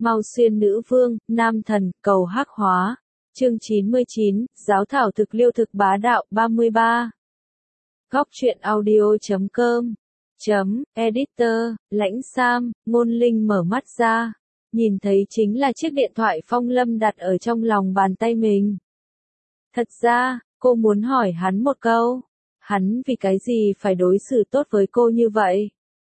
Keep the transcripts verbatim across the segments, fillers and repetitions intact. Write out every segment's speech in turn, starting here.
Mau Xuyên Nữ Vương, Nam Thần, Cầu Hắc Hóa. Chương chín mươi chín, Giáo thảo thực liêu thực bá đạo, ba mươi ba. Góc truyện audio chấm com. Chấm, editor, Lãnh Sam, Ngôn Linh mở mắt ra. Nhìn thấy chính là chiếc điện thoại Phong Lâm đặt ở trong lòng bàn tay mình. Thật ra, cô muốn hỏi hắn một câu. Hắn vì cái gì phải đối xử tốt với cô như vậy?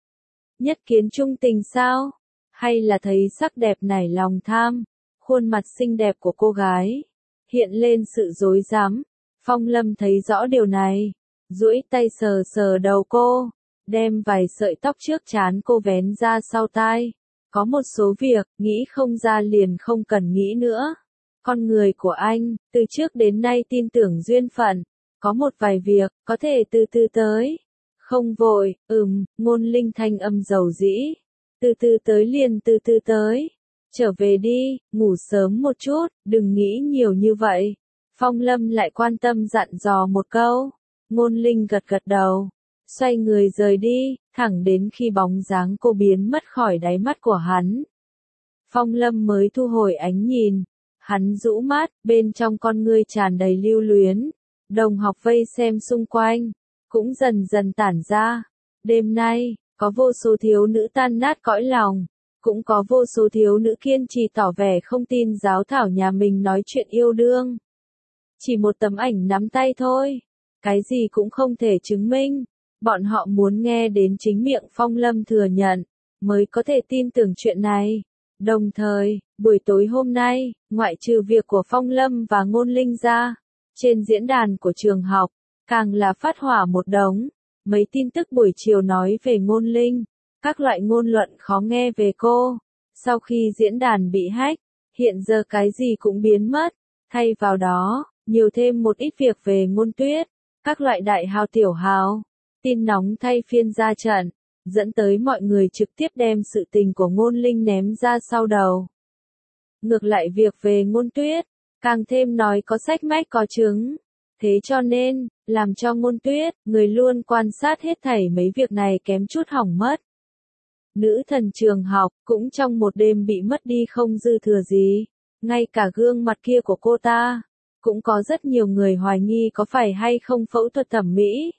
Nhất kiến trung tình sao? Hay là thấy sắc đẹp nảy lòng tham? Khuôn mặt xinh đẹp của cô gái hiện lên sự dối dám. Phong Lâm thấy rõ điều này, duỗi tay sờ sờ đầu cô, đem vài sợi tóc trước trán cô vén ra sau tai. Có một số việc, nghĩ không ra liền không cần nghĩ nữa. Con người của anh, từ trước đến nay tin tưởng duyên phận. Có một vài việc, có thể từ từ tới. Không vội, ừm, Ngôn Linh thanh âm dầu dĩ. Từ từ tới liền từ từ tới. Trở về đi, ngủ sớm một chút, đừng nghĩ nhiều như vậy. Phong Lâm lại quan tâm dặn dò một câu. Ngôn Linh gật gật đầu. Xoay người rời đi, thẳng đến khi bóng dáng cô biến mất khỏi đáy mắt của hắn. Phong Lâm mới thu hồi ánh nhìn. Hắn rũ mắt, bên trong con ngươi tràn đầy lưu luyến. Đồng học vây xem xung quanh, cũng dần dần tản ra. Đêm nay, có vô số thiếu nữ tan nát cõi lòng, cũng có vô số thiếu nữ kiên trì tỏ vẻ không tin giáo thảo nhà mình nói chuyện yêu đương. Chỉ một tấm ảnh nắm tay thôi, cái gì cũng không thể chứng minh. Bọn họ muốn nghe đến chính miệng Phong Lâm thừa nhận, mới có thể tin tưởng chuyện này. Đồng thời, buổi tối hôm nay, ngoại trừ việc của Phong Lâm và Ngôn Linh ra, trên diễn đàn của trường học, càng là phát hỏa một đống. Mấy tin tức buổi chiều nói về Ngôn Linh, các loại ngôn luận khó nghe về cô. Sau khi diễn đàn bị hack, hiện giờ cái gì cũng biến mất. Thay vào đó, nhiều thêm một ít việc về Ngôn Tuyết, các loại đại hào tiểu hào. Tin nóng thay phiên ra trận, dẫn tới mọi người trực tiếp đem sự tình của Ngôn Linh ném ra sau đầu. Ngược lại việc về Ngôn Tuyết, càng thêm nói có sách mách có chứng. Thế cho nên, làm cho Ngôn Tuyết, người luôn quan sát hết thảy mấy việc này kém chút hỏng mất. Nữ thần trường học, cũng trong một đêm bị mất đi không dư thừa gì. Ngay cả gương mặt kia của cô ta, cũng có rất nhiều người hoài nghi có phải hay không phẫu thuật thẩm mỹ.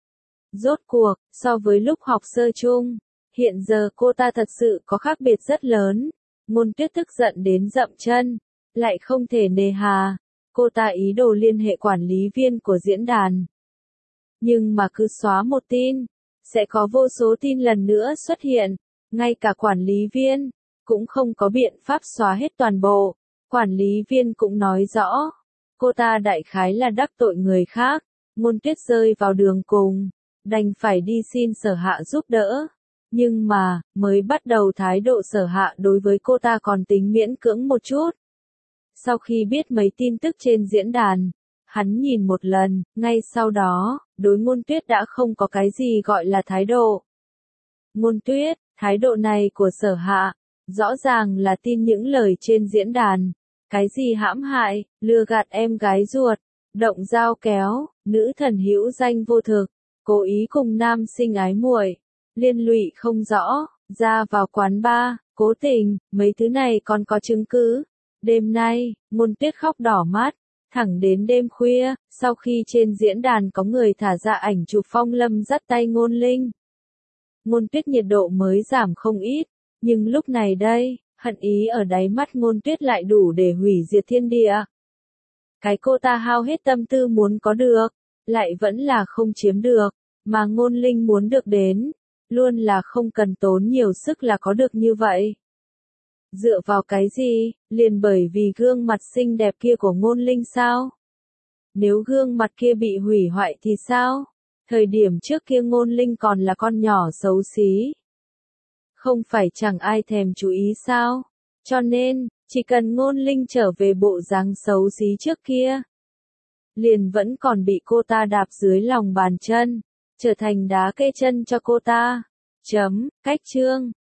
Rốt cuộc, so với lúc học sơ chung, hiện giờ cô ta thật sự có khác biệt rất lớn. Ngôn Tuyết tức giận đến dậm chân, lại không thể nề hà. Cô ta ý đồ liên hệ quản lý viên của diễn đàn. Nhưng mà cứ xóa một tin, sẽ có vô số tin lần nữa xuất hiện. Ngay cả quản lý viên, cũng không có biện pháp xóa hết toàn bộ. Quản lý viên cũng nói rõ, cô ta đại khái là đắc tội người khác. Ngôn Tuyết rơi vào đường cùng, đành phải đi xin Sở Hạ giúp đỡ. Nhưng mà, mới bắt đầu thái độ Sở Hạ đối với cô ta còn tính miễn cưỡng một chút. Sau khi biết mấy tin tức trên diễn đàn, hắn nhìn một lần, ngay sau đó, đối Ngôn Tuyết đã không có cái gì gọi là thái độ. Ngôn Tuyết, thái độ này của Sở Hạ, rõ ràng là tin những lời trên diễn đàn. Cái gì hãm hại, lừa gạt em gái ruột, động dao kéo, nữ thần hữu danh vô thực, cố ý cùng nam sinh ái muội, liên lụy không rõ, ra vào quán bar, cố tình, mấy thứ này còn có chứng cứ. Đêm nay, Ngôn Tuyết khóc đỏ mắt, thẳng đến đêm khuya, sau khi trên diễn đàn có người thả ra ảnh chụp Phong Lâm dắt tay Ngôn Linh. Ngôn Tuyết nhiệt độ mới giảm không ít, nhưng lúc này đây, hận ý ở đáy mắt Ngôn Tuyết lại đủ để hủy diệt thiên địa. Cái cô ta hao hết tâm tư muốn có được, lại vẫn là không chiếm được, mà Ngôn Linh muốn được đến, luôn là không cần tốn nhiều sức là có được như vậy. Dựa vào cái gì, liền bởi vì gương mặt xinh đẹp kia của Ngôn Linh sao? Nếu gương mặt kia bị hủy hoại thì sao? Thời điểm trước kia Ngôn Linh còn là con nhỏ xấu xí. Không phải chẳng ai thèm chú ý sao? Cho nên, chỉ cần Ngôn Linh trở về bộ dáng xấu xí trước kia, liền vẫn còn bị cô ta đạp dưới lòng bàn chân, trở thành đá kê chân cho cô ta. Chấm, cách chương.